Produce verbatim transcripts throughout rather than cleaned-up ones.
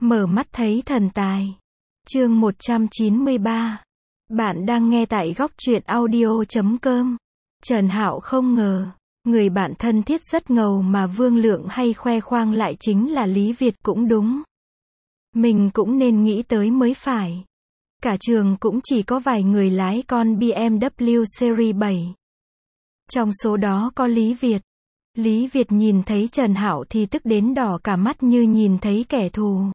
Mở mắt thấy thần tài. Chương một trăm chín mươi ba. Bạn đang nghe tại góc truyện audio chấm com. Trần Hạo không ngờ, người bạn thân thiết rất ngầu mà Vương Lượng hay khoe khoang lại chính là Lý Việt cũng đúng. Mình cũng nên nghĩ tới mới phải. Cả trường cũng chỉ có vài người lái con bê em vê Series bảy. Trong số đó có Lý Việt. Lý Việt nhìn thấy Trần Hạo thì tức đến đỏ cả mắt như nhìn thấy kẻ thù.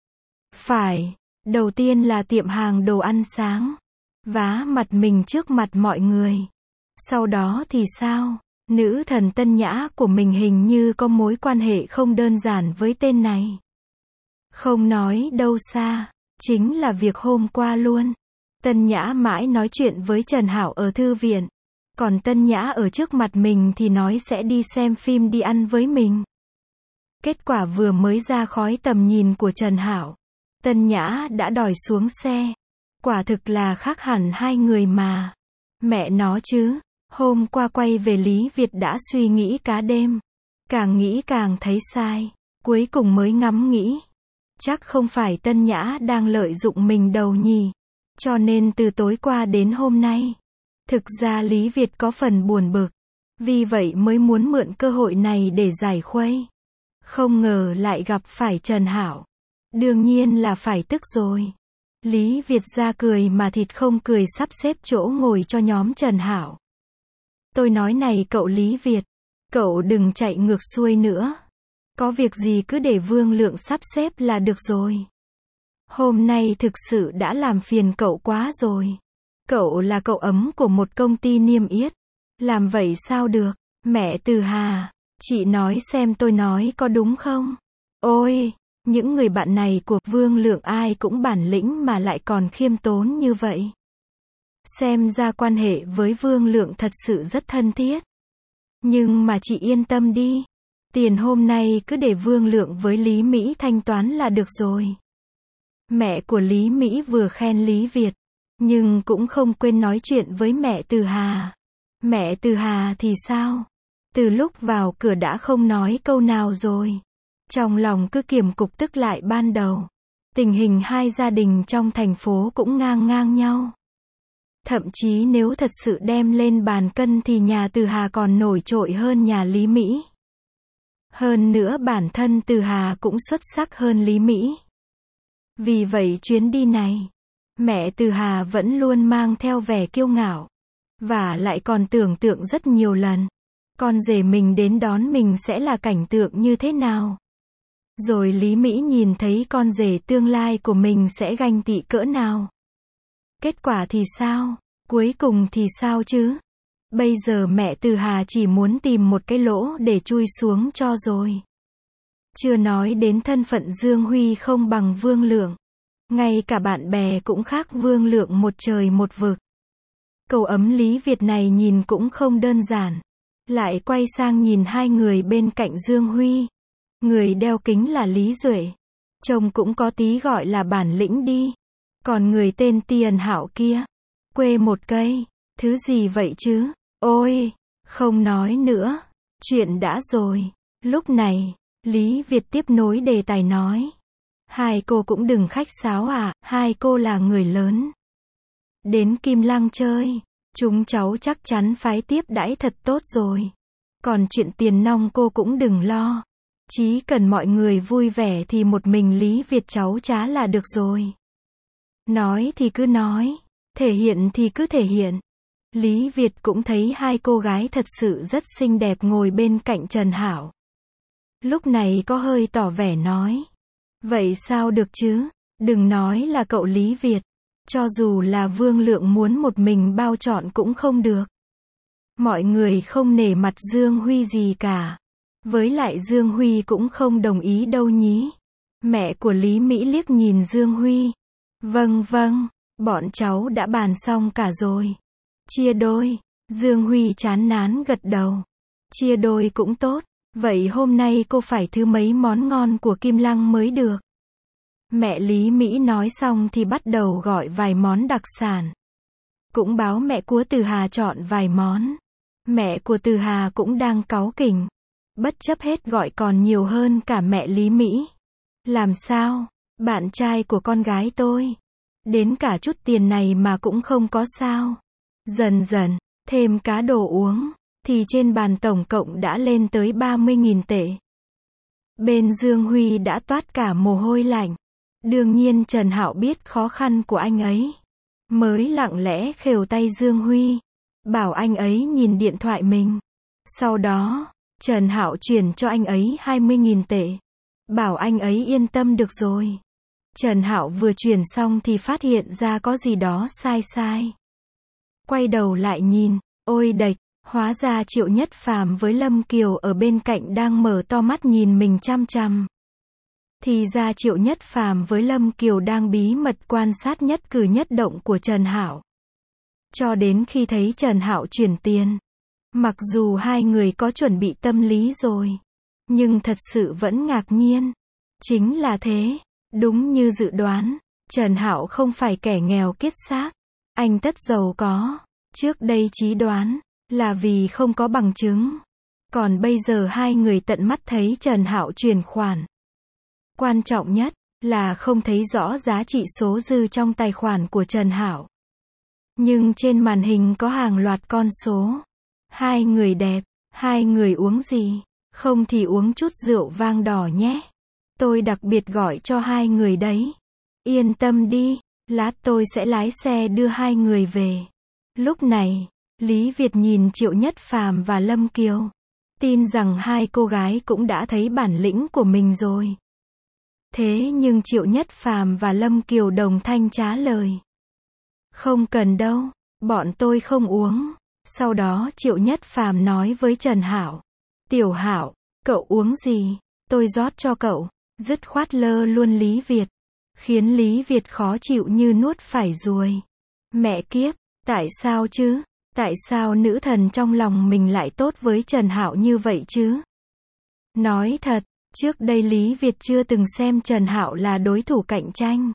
Phải, đầu tiên là tiệm hàng đồ ăn sáng. Vá mặt mình trước mặt mọi người. Sau đó thì sao? Nữ thần Tân Nhã của mình hình như có mối quan hệ không đơn giản với tên này. Không nói đâu xa, chính là việc hôm qua luôn. Tân Nhã mãi nói chuyện với Trần Hạo ở thư viện. Còn Tân Nhã ở trước mặt mình thì nói sẽ đi xem phim đi ăn với mình. Kết quả vừa mới ra khỏi tầm nhìn của Trần Hạo, Tân Nhã đã đòi xuống xe. Quả thực là khác hẳn hai người mà. Mẹ nó chứ, hôm qua quay về Lý Việt đã suy nghĩ cả đêm. Càng nghĩ càng thấy sai, cuối cùng mới ngẫm nghĩ. Chắc không phải Tân Nhã đang lợi dụng mình đâu nhỉ. Cho nên từ tối qua đến hôm nay, thực ra Lý Việt có phần buồn bực. Vì vậy mới muốn mượn cơ hội này để giải khuây. Không ngờ lại gặp phải Trần Hạo. Đương nhiên là phải tức rồi. Lý Việt ra cười mà thịt không cười sắp xếp chỗ ngồi cho nhóm Trần Hạo. Tôi nói này cậu Lý Việt, cậu đừng chạy ngược xuôi nữa. Có việc gì cứ để Vương Lượng sắp xếp là được rồi. Hôm nay thực sự đã làm phiền cậu quá rồi. Cậu là cậu ấm của một công ty niêm yết. Làm vậy sao được? Mẹ Từ Hà, chị nói xem tôi nói có đúng không? Ôi, những người bạn này của Vương Lượng ai cũng bản lĩnh mà lại còn khiêm tốn như vậy. Xem ra quan hệ với Vương Lượng thật sự rất thân thiết. Nhưng mà chị yên tâm đi. Tiền hôm nay cứ để Vương Lượng với Lý Mỹ thanh toán là được rồi. Mẹ của Lý Mỹ vừa khen Lý Việt, nhưng cũng không quên nói chuyện với mẹ Từ Hà. Mẹ Từ Hà thì sao? Từ lúc vào cửa đã không nói câu nào rồi. Trong lòng cứ kiềm cục tức lại ban đầu. Tình hình hai gia đình trong thành phố cũng ngang ngang nhau. Thậm chí nếu thật sự đem lên bàn cân thì nhà Từ Hà còn nổi trội hơn nhà Lý Mỹ. Hơn nữa bản thân Từ Hà cũng xuất sắc hơn Lý Mỹ. Vì vậy chuyến đi này, mẹ Từ Hà vẫn luôn mang theo vẻ kiêu ngạo. Và lại còn tưởng tượng rất nhiều lần. Con rể mình đến đón mình sẽ là cảnh tượng như thế nào. Rồi Lý Mỹ nhìn thấy con rể tương lai của mình sẽ ganh tị cỡ nào. Kết quả thì sao? Cuối cùng thì sao chứ? Bây giờ mẹ Từ Hà chỉ muốn tìm một cái lỗ để chui xuống cho rồi. Chưa nói đến thân phận Dương Huy không bằng Vương Lượng. Ngay cả bạn bè cũng khác Vương Lượng một trời một vực. Cậu ấm Lý Việt này nhìn cũng không đơn giản. Lại quay sang nhìn hai người bên cạnh Dương Huy. Người đeo kính là Lý Duệ. Trông cũng có tí gọi là bản lĩnh đi. Còn người tên Tiền Hạo kia, quê một cây. Thứ gì vậy chứ? Ôi, không nói nữa. Chuyện đã rồi. Lúc này, Lý Việt tiếp nối đề tài nói. Hai cô cũng đừng khách sáo à, hai cô là người lớn. Đến Kim Lăng chơi, chúng cháu chắc chắn phái tiếp đãi thật tốt rồi. Còn chuyện tiền nong cô cũng đừng lo. Chỉ cần mọi người vui vẻ thì một mình Lý Việt cháu chá là được rồi. Nói thì cứ nói, thể hiện thì cứ thể hiện. Lý Việt cũng thấy hai cô gái thật sự rất xinh đẹp ngồi bên cạnh Trần Hạo. Lúc này có hơi tỏ vẻ nói. Vậy sao được chứ? Đừng nói là cậu Lý Việt. Cho dù là Vương Lượng muốn một mình bao trọn cũng không được. Mọi người không nể mặt Dương Huy gì cả. Với lại Dương Huy cũng không đồng ý đâu nhí. Mẹ của Lý Mỹ liếc nhìn Dương Huy. Vâng vâng, bọn cháu đã bàn xong cả rồi. Chia đôi. Dương Huy chán nán gật đầu. Chia đôi cũng tốt. Vậy hôm nay cô phải thứ mấy món ngon của Kim Lăng mới được. Mẹ Lý Mỹ nói xong thì bắt đầu gọi vài món đặc sản. Cũng báo mẹ của Từ Hà chọn vài món. Mẹ của Từ Hà cũng đang cáu kỉnh. Bất chấp hết gọi còn nhiều hơn cả mẹ Lý Mỹ. Làm sao? Bạn trai của con gái tôi. Đến cả chút tiền này mà cũng không có sao. Dần dần, thêm cá đồ uống, thì trên bàn tổng cộng đã lên tới ba mươi nghìn tệ. Bên Dương Huy đã toát cả mồ hôi lạnh. Đương nhiên Trần Hạo biết khó khăn của anh ấy. Mới lặng lẽ khều tay Dương Huy. Bảo anh ấy nhìn điện thoại mình. Sau đó, Trần Hạo chuyển cho anh ấy hai mươi nghìn tệ. Bảo anh ấy yên tâm được rồi. Trần Hạo vừa chuyển xong thì phát hiện ra có gì đó sai sai. Quay đầu lại nhìn, ôi đệch, hóa ra Triệu Nhất Phàm với Lâm Kiều ở bên cạnh đang mở to mắt nhìn mình chăm chăm. Thì ra Triệu Nhất Phàm với Lâm Kiều đang bí mật quan sát nhất cử nhất động của Trần Hạo. Cho đến khi thấy Trần Hạo chuyển tiền. Mặc dù hai người có chuẩn bị tâm lý rồi, nhưng thật sự vẫn ngạc nhiên. Chính là thế, đúng như dự đoán, Trần Hạo không phải kẻ nghèo kiết xác. Anh tất giàu có. Trước đây chí đoán là vì không có bằng chứng. Còn bây giờ hai người tận mắt thấy Trần Hạo chuyển khoản. Quan trọng nhất là không thấy rõ giá trị số dư trong tài khoản của Trần Hạo. Nhưng trên màn hình có hàng loạt con số. Hai người đẹp, hai người uống gì? Không thì uống chút rượu vang đỏ nhé. Tôi đặc biệt gọi cho hai người đấy. Yên tâm đi, lát tôi sẽ lái xe đưa hai người về. Lúc này, Lý Việt nhìn Triệu Nhất Phàm và Lâm Kiều. Tin rằng hai cô gái cũng đã thấy bản lĩnh của mình rồi. Thế nhưng Triệu Nhất Phàm và Lâm Kiều đồng thanh trả lời. Không cần đâu, bọn tôi không uống. Sau đó Triệu Nhất Phàm nói với Trần Hạo. Tiểu Hạo, cậu uống gì? Tôi rót cho cậu. Dứt khoát lơ luôn Lý Việt. Khiến Lý Việt khó chịu như nuốt phải ruồi. Mẹ kiếp, tại sao chứ? Tại sao nữ thần trong lòng mình lại tốt với Trần Hạo như vậy chứ? Nói thật, trước đây Lý Việt chưa từng xem Trần Hạo là đối thủ cạnh tranh.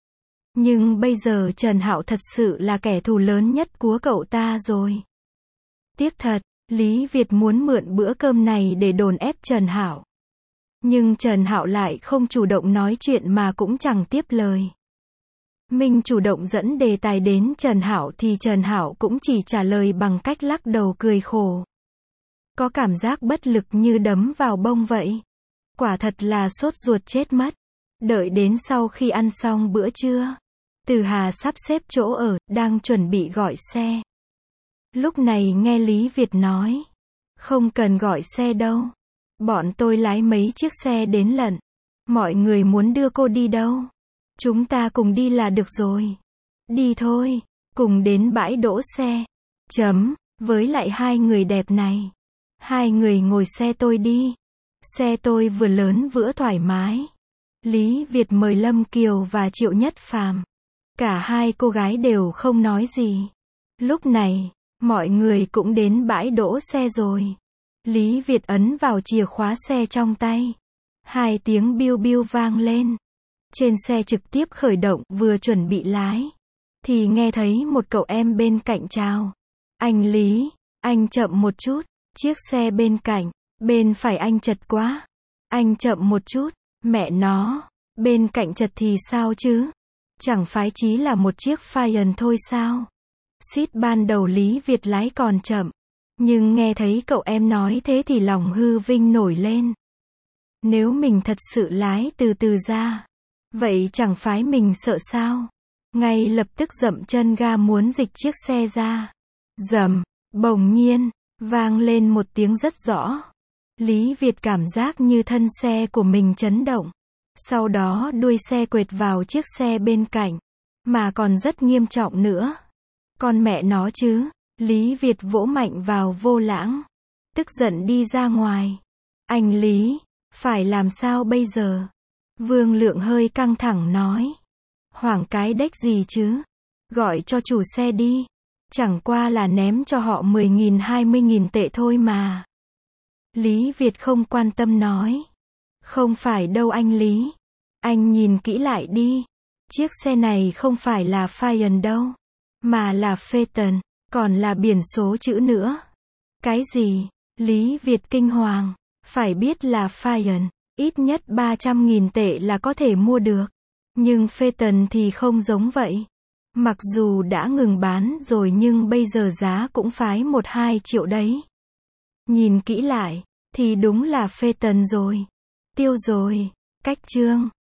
Nhưng bây giờ Trần Hạo thật sự là kẻ thù lớn nhất của cậu ta rồi. Tiếc thật, Lý Việt muốn mượn bữa cơm này để đồn ép Trần Hạo. Nhưng Trần Hạo lại không chủ động nói chuyện mà cũng chẳng tiếp lời. Minh chủ động dẫn đề tài đến Trần Hạo thì Trần Hạo cũng chỉ trả lời bằng cách lắc đầu cười khổ. Có cảm giác bất lực như đấm vào bông vậy. Quả thật là sốt ruột chết mất. Đợi đến sau khi ăn xong bữa trưa, Từ Hà sắp xếp chỗ ở, đang chuẩn bị gọi xe. Lúc này nghe Lý Việt nói. Không cần gọi xe đâu. Bọn tôi lái mấy chiếc xe đến lận. Mọi người muốn đưa cô đi đâu? Chúng ta cùng đi là được rồi. Đi thôi, cùng đến bãi đỗ xe. Chấm, với lại hai người đẹp này. Hai người ngồi xe tôi đi. Xe tôi vừa lớn vừa thoải mái. Lý Việt mời Lâm Kiều và Triệu Nhất Phàm. Cả hai cô gái đều không nói gì. Lúc này, mọi người cũng đến bãi đỗ xe rồi. Lý Việt ấn vào chìa khóa xe trong tay. Hai tiếng biu biu vang lên. Trên xe trực tiếp khởi động, vừa chuẩn bị lái. Thì nghe thấy một cậu em bên cạnh chào. Anh Lý, anh chậm một chút. Chiếc xe bên cạnh, bên phải anh chật quá. Anh chậm một chút. Mẹ nó, bên cạnh chật thì sao chứ? Chẳng phái chí là một chiếc Fiat thôi sao? Xít ban đầu Lý Việt lái còn chậm. Nhưng nghe thấy cậu em nói thế thì lòng hư vinh nổi lên. Nếu mình thật sự lái từ từ ra, vậy chẳng phái mình sợ sao? Ngay lập tức dậm chân ga muốn dịch chiếc xe ra. Dầm, bỗng nhiên, vang lên một tiếng rất rõ. Lý Việt cảm giác như thân xe của mình chấn động. Sau đó đuôi xe quệt vào chiếc xe bên cạnh. Mà còn rất nghiêm trọng nữa. Con mẹ nó chứ. Lý Việt vỗ mạnh vào vô lãng. Tức giận đi ra ngoài. Anh Lý, phải làm sao bây giờ? Vương Lượng hơi căng thẳng nói. Hoảng cái đếch gì chứ? Gọi cho chủ xe đi. Chẳng qua là ném cho họ mười nghìn hai mươi nghìn tệ thôi mà. Lý Việt không quan tâm nói. Không phải đâu anh Lý. Anh nhìn kỹ lại đi. Chiếc xe này không phải là Fiat đâu. Mà là Phaeton. Còn là biển số chữ nữa. Cái gì? Lý Việt kinh hoàng. Phải biết là Fiat. Ít nhất ba trăm nghìn tệ là có thể mua được. Nhưng phê tần thì không giống vậy. Mặc dù đã ngừng bán rồi nhưng bây giờ giá cũng phái một hai triệu đấy. Nhìn kỹ lại, thì đúng là phê tần rồi. Tiêu rồi. Cách chương